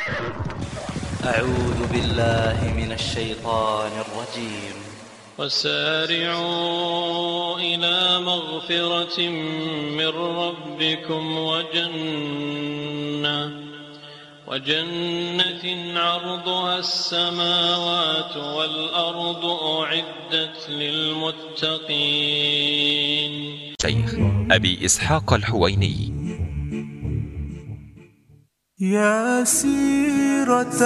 أعوذ بالله من الشيطان الرجيم. وسارعوا إلى مغفرة من ربكم وجنة عرضها السماوات والأرض أعدت للمتقين. شيخ أبي إسحاق الحويني. يا سيرة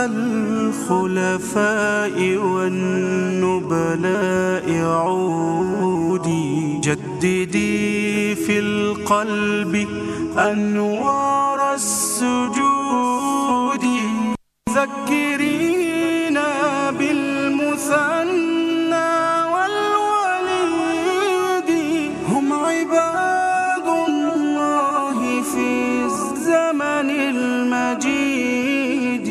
الخلفاء والنبلاء عودي، جددي في القلب أنوار السجود، ذكرينا بالمثنى والوليد، هم عباد الله في الزمن المجيد.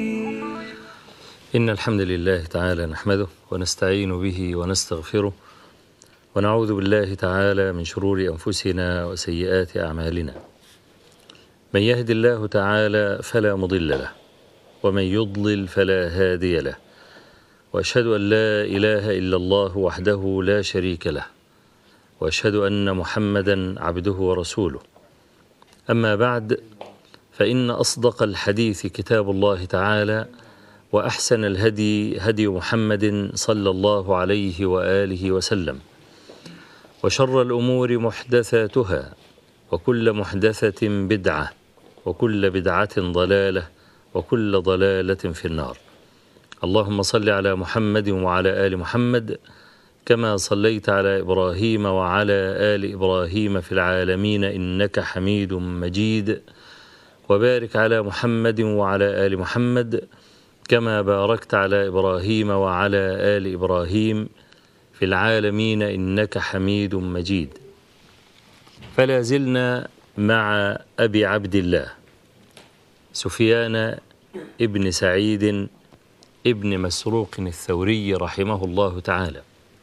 إن الحمد لله تعالى نحمده ونستعين به ونستغفره، ونعوذ بالله تعالى من شرور أنفسنا وسيئات أعمالنا. من يهد الله تعالى فلا مضل له، ومن يضلل فلا هادي له، وأشهد أن لا إله إلا الله وحده لا شريك له، وأشهد أن محمدا عبده ورسوله. أما بعد، فإن أصدق الحديث كتاب الله تعالى، وأحسن الهدي هدي محمد صلى الله عليه وآله وسلم، وشر الأمور محدثاتها، وكل محدثة بدعة، وكل بدعة ضلالة، وكل ضلالة في النار. اللهم صل على محمد وعلى آل محمد كما صليت على إبراهيم وعلى آل إبراهيم في العالمين إنك حميد مجيد، وبارك على محمد وعلى آل محمد كما باركت على إبراهيم وعلى آل إبراهيم في العالمين إنك حميد مجيد. فلا زلنا مع أبي عبد الله سفيان ابن سعيد ابن مسروق الثوري رحمه الله تعالى،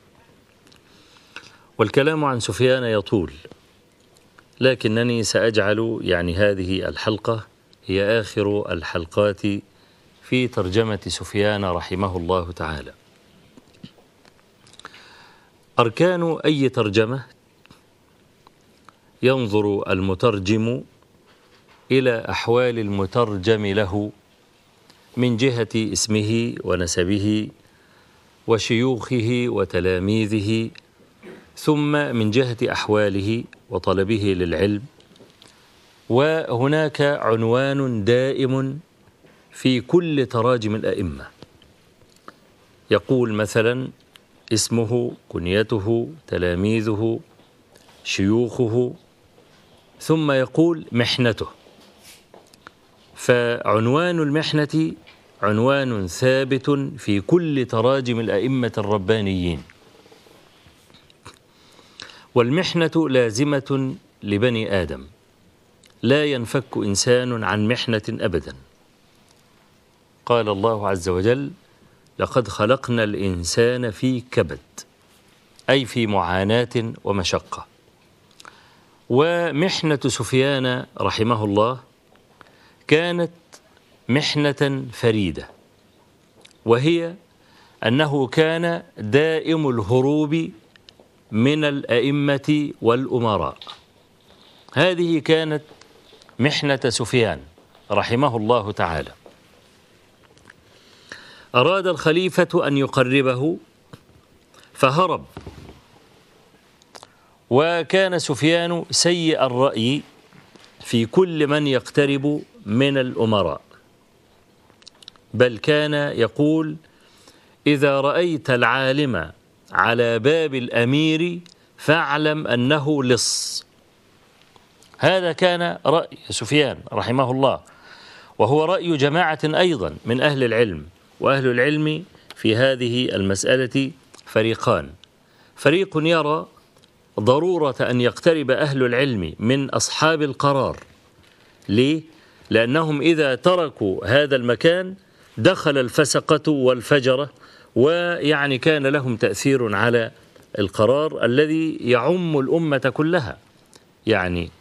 والكلام عن سفيان يطول، لكنني سأجعل هذه الحلقة هي آخر الحلقات في ترجمة سفيان رحمه الله تعالى. أركان أي ترجمة: ينظر المترجم إلى أحوال المترجم له من جهة اسمه ونسبه وشيوخه وتلاميذه، ثم من جهة أحواله وطلبه للعلم. وهناك عنوان دائم في كل تراجم الأئمة، يقول مثلا اسمه، كنيته، تلاميذه، شيوخه، ثم يقول محنته. فعنوان المحنة عنوان ثابت في كل تراجم الأئمة الربانيين، والمحنة لازمة لبني آدم، لا ينفك إنسان عن محنة أبدا. قال الله عز وجل: لقد خلقنا الإنسان في كبد، أي في معاناة ومشقة. ومحنة سفيان رحمه الله كانت محنة فريدة، وهي أنه كان دائم الهروب من الأئمة والأمراء. هذه كانت محنة سفيان رحمه الله تعالى. أراد الخليفة أن يقربه فهرب، وكان سفيان سيء الرأي في كل من يقترب من الأمراء، بل كان يقول: إذا رأيت العالم على باب الأمير فاعلم أنه لص. هذا كان رأي سفيان رحمه الله، وهو رأي جماعة أيضا من أهل العلم. وأهل العلم في هذه المسألة فريقان: فريق يرى ضرورة أن يقترب أهل العلم من أصحاب القرار. ليه؟ لأنهم إذا تركوا هذا المكان دخل الفسقة والفجرة، كان لهم تأثير على القرار الذي يعم الأمة كلها.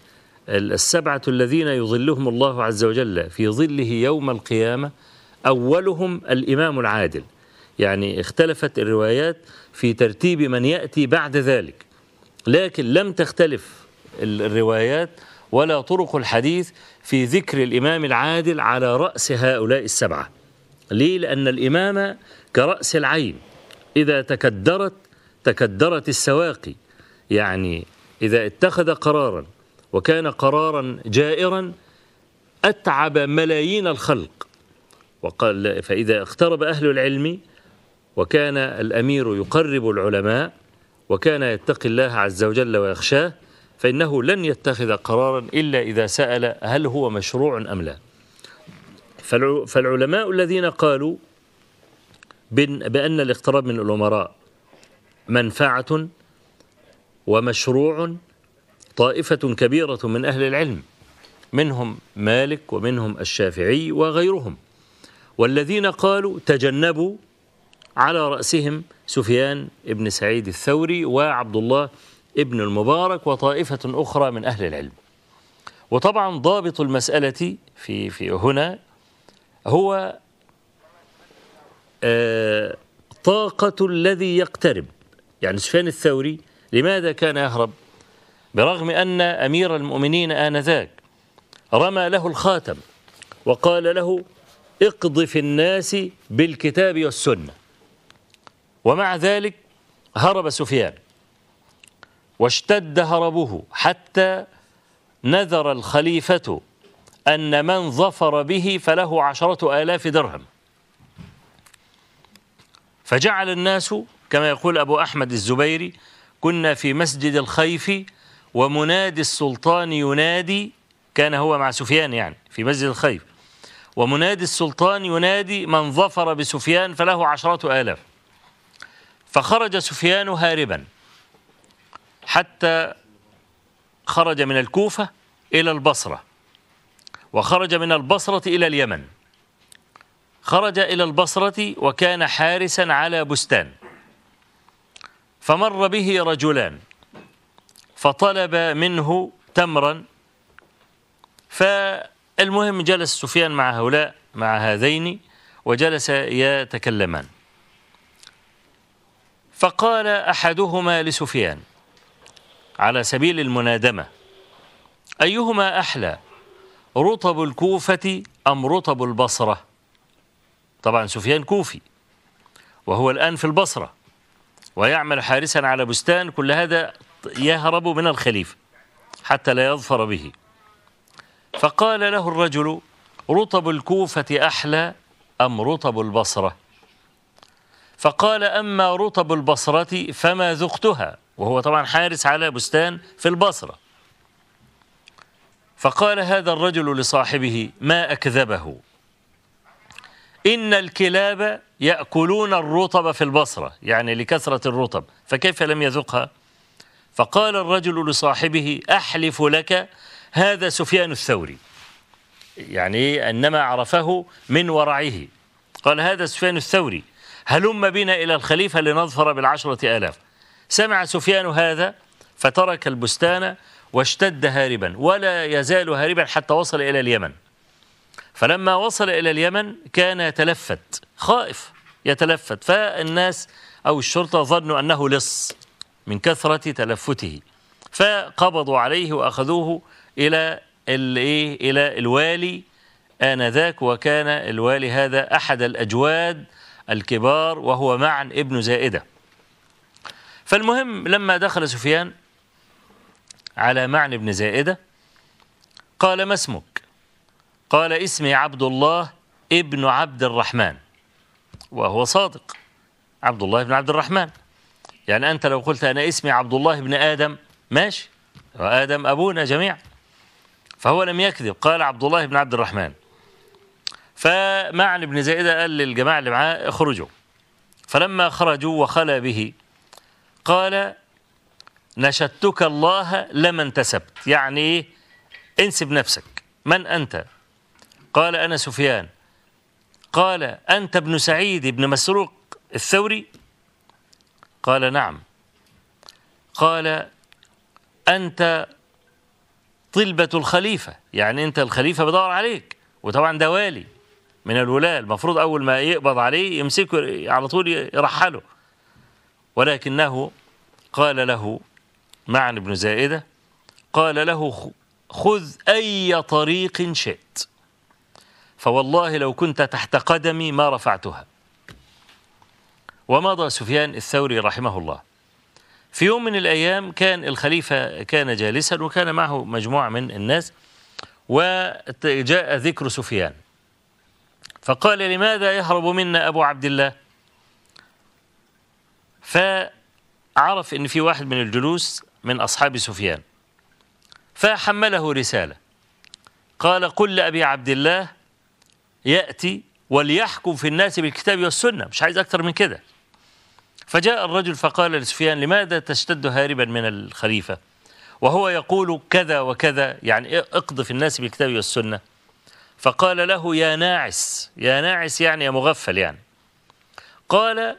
السبعة الذين يظلهم الله عز وجل في ظله يوم القيامة أولهم الإمام العادل. يعني اختلفت الروايات في ترتيب من يأتي بعد ذلك، لكن لم تختلف الروايات ولا طرق الحديث في ذكر الإمام العادل على رأس هؤلاء السبعة. ليه؟ لأن الإمامة كرأس العين، إذا تكدرت السواقي. يعني إذا اتخذ قرارا وكان قرارا جائرا أتعب ملايين الخلق. وقال فإذا اقترب أهل العلم وكان الأمير يقرب العلماء وكان يتقي الله عز وجل ويخشاه فإنه لن يتخذ قرارا إلا إذا سأل هل هو مشروع أم لا. فالعلماء الذين قالوا بأن الاقتراب من الأمراء منفعة ومشروع طائفة كبيرة من أهل العلم، منهم مالك ومنهم الشافعي وغيرهم. والذين قالوا تجنبوا على رأسهم سفيان بن سعيد الثوري وعبد الله ابن المبارك وطائفة أخرى من أهل العلم. وطبعا ضابط المسألة في هنا هو طاقة الذي يقترب. يعني سفيان الثوري لماذا كان يهرب؟ برغم أن أمير المؤمنين آنذاك رمى له الخاتم وقال له اقض في الناس بالكتاب والسنة، ومع ذلك هرب سفيان واشتد هربه حتى نذر الخليفة أن من ظفر به فله 10,000 درهم. فجعل الناس كما يقول أبو أحمد الزبيري كنا في مسجد الخيف ومنادي السلطان ينادي، كان هو مع سفيان يعني في مسجد الخيف، ومنادي السلطان ينادي من ظفر بسفيان فله 10,000. فخرج سفيان هاربا حتى خرج من الكوفة إلى البصرة، وخرج من البصرة إلى اليمن. خرج إلى البصرة وكان حارسا على بستان، فمر به رجلان فطلب منه تمرا. فالمهم جلس سفيان مع هذين وجلس يتكلمان. فقال أحدهما لسفيان على سبيل المنادمة أيهما أحلى، رطب الكوفة أم رطب البصرة؟ طبعا سفيان كوفي وهو الآن في البصرة ويعمل حارسا على بستان، كل هذا يهرب من الخليفة حتى لا يظفر به. فقال له الرجل رطب الكوفة أحلى أم رطب البصرة؟ فقال أما رطب البصرة فما ذقتها، وهو طبعا حارس على بستان في البصرة. فقال هذا الرجل لصاحبه ما أكذبه، إن الكلاب يأكلون الرطب في البصرة، يعني لكثرة الرطب، فكيف لم يذقها؟ فقال الرجل لصاحبه أحلف لك هذا سفيان الثوري، يعني إنما عرفه من ورعه. قال هذا سفيان الثوري، هلم بنا إلى الخليفة لنظفر بال10,000. سمع سفيان هذا فترك البستان واشتد هاربا، ولا يزال هاربا حتى وصل إلى اليمن. فلما وصل إلى اليمن كان يتلفت، خائف يتلفت، فالناس أو الشرطة ظنوا أنه لص من كثرة تلفته، فقبضوا عليه وأخذوه إلى الوالي آنذاك، وكان الوالي هذا أحد الأجواد الكبار وهو معن ابن زائدة. فالمهم لما دخل سفيان على معن ابن زائدة قال ما اسمك؟ قال اسمي عبد الله ابن عبد الرحمن، وهو صادق، عبد الله بن عبد الرحمن. يعني أنت لو قلت أنا اسمي عبد الله بن آدم ماشي، وآدم أبونا جميعا، فهو لم يكذب، قال عبد الله بن عبد الرحمن. فمعن ابن زائدة قال للجماعة اللي معاه اخرجوا. فلما خرجوا وخلى به قال نشدتك الله لما انتسبت، يعني انسب نفسك، من أنت؟ قال أنا سفيان. قال أنت ابن سعيد بن مسروق الثوري؟ قال نعم. قال أنت طلبة الخليفة، يعني أنت الخليفة بدور عليك، وطبعا ده والي من الولاة، المفروض أول ما يقبض عليه يمسكه على طول يرحله، ولكنه قال له معن بن زائدة قال له خذ أي طريق شئت، فوالله لو كنت تحت قدمي ما رفعتها. ومضى سفيان الثوري رحمه الله. في يوم من الأيام كان الخليفة كان جالسا وكان معه مجموعة من الناس، وجاء ذكر سفيان فقال لماذا يهرب منا أبو عبد الله؟ فعرف أن في واحد من الجلوس من أصحاب سفيان فحمله رسالة قال قل لأبي عبد الله يأتي وليحكم في الناس بالكتاب والسنة، مش عايز أكتر من كده. فجاء الرجل فقال لسفيان لماذا تشتد هاربا من الخليفة وهو يقول كذا وكذا، يعني اقض في الناس بالكتاب والسنة؟ فقال له يا ناعس، يا ناعس يعني يا مغفل يعني. قال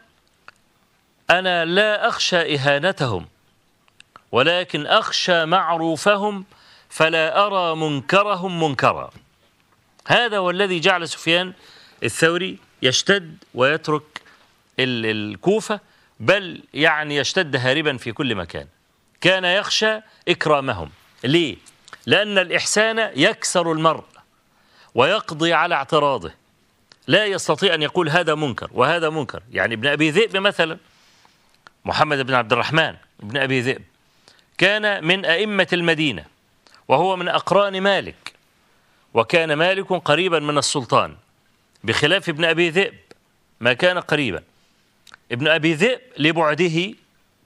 أنا لا أخشى إهانتهم ولكن أخشى معروفهم فلا أرى منكرهم منكرا. هذا هو الذي جعل سفيان الثوري يشتد ويترك الكوفة، بل يعني يشتد هاربا في كل مكان. كان يخشى إكرامهم. ليه؟ لأن الإحسان يكسر المرء ويقضي على اعتراضه، لا يستطيع أن يقول هذا منكر وهذا منكر. يعني ابن أبي ذئب مثلا، محمد بن عبد الرحمن ابن أبي ذئب، كان من أئمة المدينة وهو من أقران مالك، وكان مالك قريبا من السلطان بخلاف ابن أبي ذئب ما كان قريبا. ابن أبي ذئب لبعده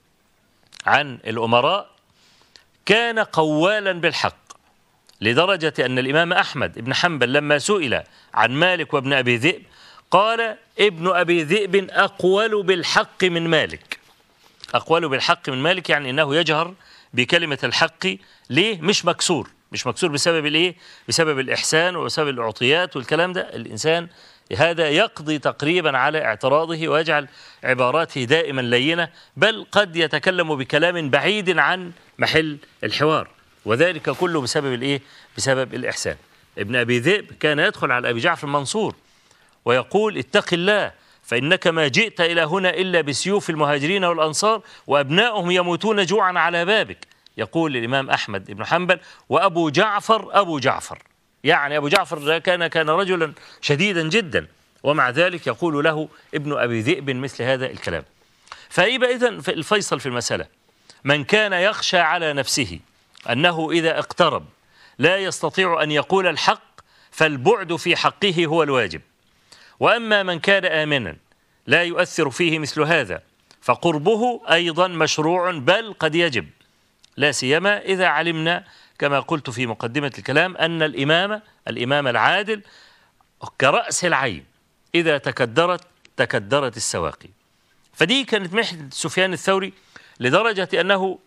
عن الأمراء كان قوالا بالحق، لدرجة أن الإمام أحمد بن حنبل لما سئل عن مالك وابن أبي ذئب قال ابن أبي ذئب أقول بالحق من مالك. أقول بالحق من مالك يعني أنه يجهر بكلمة الحق. ليه؟ مش مكسور، مش مكسور بسبب الإيه؟ بسبب الإحسان وبسبب الأعطيات والكلام ده. الإنسان هذا يقضي تقريبا على اعتراضه ويجعل عباراته دائما لينة، بل قد يتكلم بكلام بعيد عن محل الحوار، وذلك كله بسبب الإيه؟ بسبب الإحسان. ابن أبي ذئب كان يدخل على أبي جعفر المنصور ويقول اتق الله فإنك ما جئت إلى هنا إلا بسيوف المهاجرين والأنصار وأبنائهم يموتون جوعا على بابك. يقول الإمام أحمد بن حنبل وأبو جعفر يعني أبو جعفر كان رجلا شديدا جدا، ومع ذلك يقول له ابن أبي ذئب مثل هذا الكلام. فيبقى إذن الفيصل في المسألة من كان يخشى على نفسه أنه إذا اقترب لا يستطيع أن يقول الحق فالبعد في حقه هو الواجب، وأما من كان آمنا لا يؤثر فيه مثل هذا فقربه أيضا مشروع بل قد يجب، لا سيما إذا علمنا كما قلت في مقدمة الكلام أن الإمام العادل كرأس العين إذا تكدرت السواقي. فدي كانت محنة سفيان الثوري، لدرجة أنه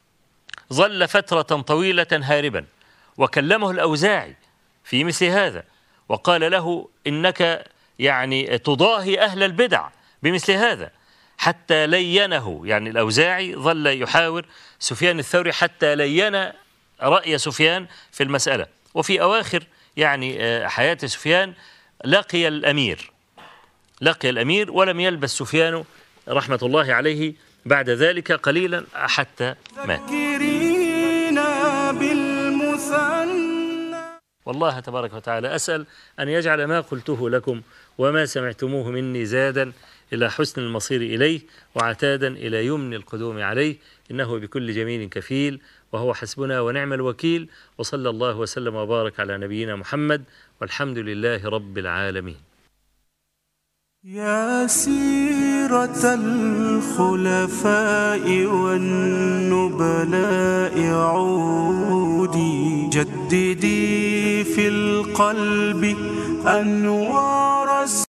ظل فترة طويلة هاربا، وكلمه الأوزاعي في مثل هذا وقال له إنك يعني تضاهي أهل البدع بمثل هذا، حتى لينه. يعني الأوزاعي ظل يحاور سفيان الثوري حتى لين رأي سفيان في المسألة. وفي أواخر يعني حياة سفيان لقي الأمير ولم يلبس سفيان رحمة الله عليه بعد ذلك قليلا حتى مات. والله تبارك وتعالى أسأل أن يجعل ما قلته لكم وما سمعتموه مني زادا إلى حسن المصير إليه وعتادا إلى يمن القدوم عليه، إنه بكل جميل كفيل وهو حسبنا ونعم الوكيل. وصلى الله وسلم وبارك على نبينا محمد والحمد لله رب العالمين. يا سيرة الخلفاء والنبلاء عودي جددي في القلب أنوار